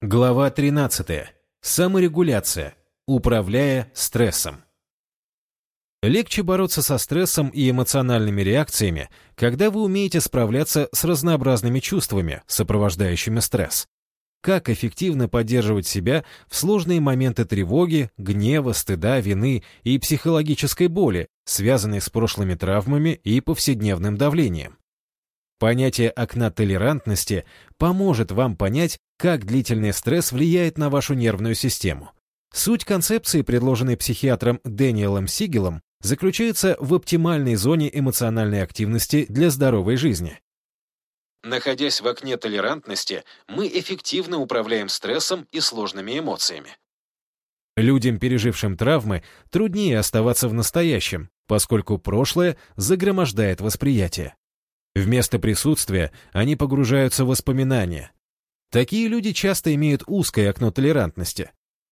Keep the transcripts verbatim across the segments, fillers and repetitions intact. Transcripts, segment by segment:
Глава тринадцатая. Саморегуляция. Управляя стрессом. Легче бороться со стрессом и эмоциональными реакциями, когда вы умеете справляться с разнообразными чувствами, сопровождающими стресс. Как эффективно поддерживать себя в сложные моменты тревоги, гнева, стыда, вины и психологической боли, связанной с прошлыми травмами и повседневным давлением. Понятие окна толерантности поможет вам понять, как длительный стресс влияет на вашу нервную систему. Суть концепции, предложенной психиатром Дэниелом Сигелом, заключается в оптимальной зоне эмоциональной активности для здоровой жизни. Находясь в окне толерантности, мы эффективно управляем стрессом и сложными эмоциями. Людям, пережившим травмы, труднее оставаться в настоящем, поскольку прошлое загромождает восприятие. Вместо присутствия они погружаются в воспоминания. Такие люди часто имеют узкое окно толерантности.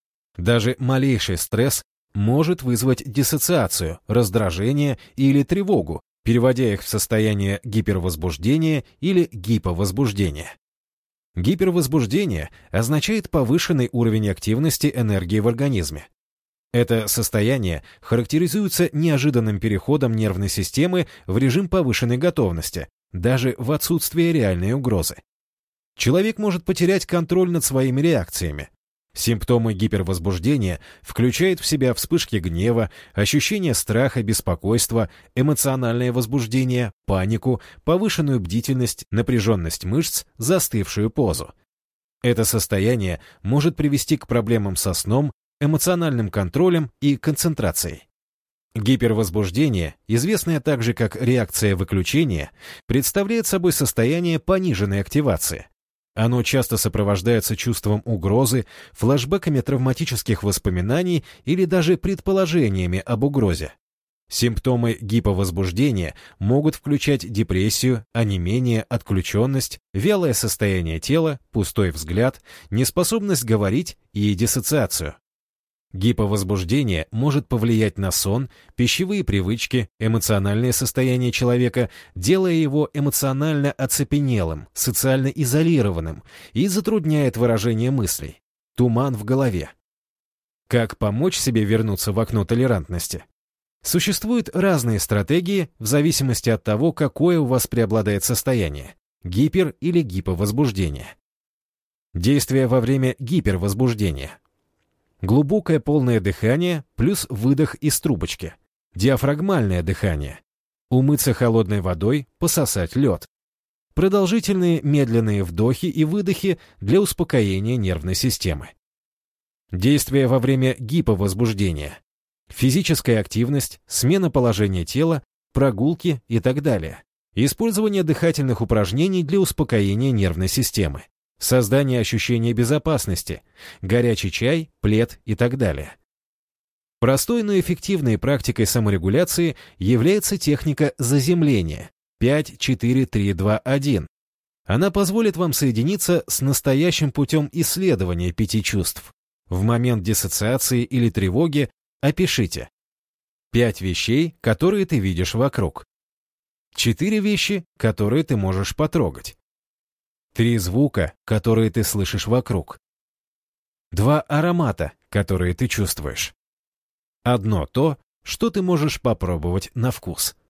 Даже малейший стресс может вызвать диссоциацию, раздражение или тревогу, переводя их в состояние гипервозбуждения или гиповозбуждения. Гипервозбуждение означает повышенный уровень активности энергии в организме. Это состояние характеризуется неожиданным переходом нервной системы в режим повышенной готовности, даже в отсутствие реальной угрозы. Человек может потерять контроль над своими реакциями. Симптомы гипервозбуждения включают в себя вспышки гнева, ощущение страха, беспокойства, эмоциональное возбуждение, панику, повышенную бдительность, напряженность мышц, застывшую позу. Это состояние может привести к проблемам со сном, эмоциональным контролем и концентрацией. Гипервозбуждение, известное также как реакция выключения, представляет собой состояние пониженной активации. Оно часто сопровождается чувством угрозы, флешбэками травматических воспоминаний или даже предположениями об угрозе. Симптомы гиповозбуждения могут включать депрессию, онемение, отключенность, вялое состояние тела, пустой взгляд, неспособность говорить и диссоциацию. Гиповозбуждение может повлиять на сон, пищевые привычки, эмоциональное состояние человека, делая его эмоционально оцепенелым, социально изолированным и затрудняет выражение мыслей. Туман в голове. Как помочь себе вернуться в окно толерантности? Существуют разные стратегии в зависимости от того, какое у вас преобладает состояние – гипер- или гиповозбуждение. Действия во время гипервозбуждения. Глубокое полное дыхание плюс выдох из трубочки. Диафрагмальное дыхание. Умыться холодной водой, пососать лед. Продолжительные медленные вдохи и выдохи для успокоения нервной системы. Действия во время гиповозбуждения. Физическая активность, смена положения тела, прогулки и так далее. Использование дыхательных упражнений для успокоения нервной системы. Создание ощущения безопасности, горячий чай, плед и так далее. Простой, но эффективной практикой саморегуляции является техника заземления пять четыре три два один. Она позволит вам соединиться с настоящим путем исследования пяти чувств. В момент диссоциации или тревоги опишите пять вещей, которые ты видишь вокруг, четыре вещи, которые ты можешь потрогать, три звука, которые ты слышишь вокруг. Два аромата, которые ты чувствуешь. Одно то, что ты можешь попробовать на вкус.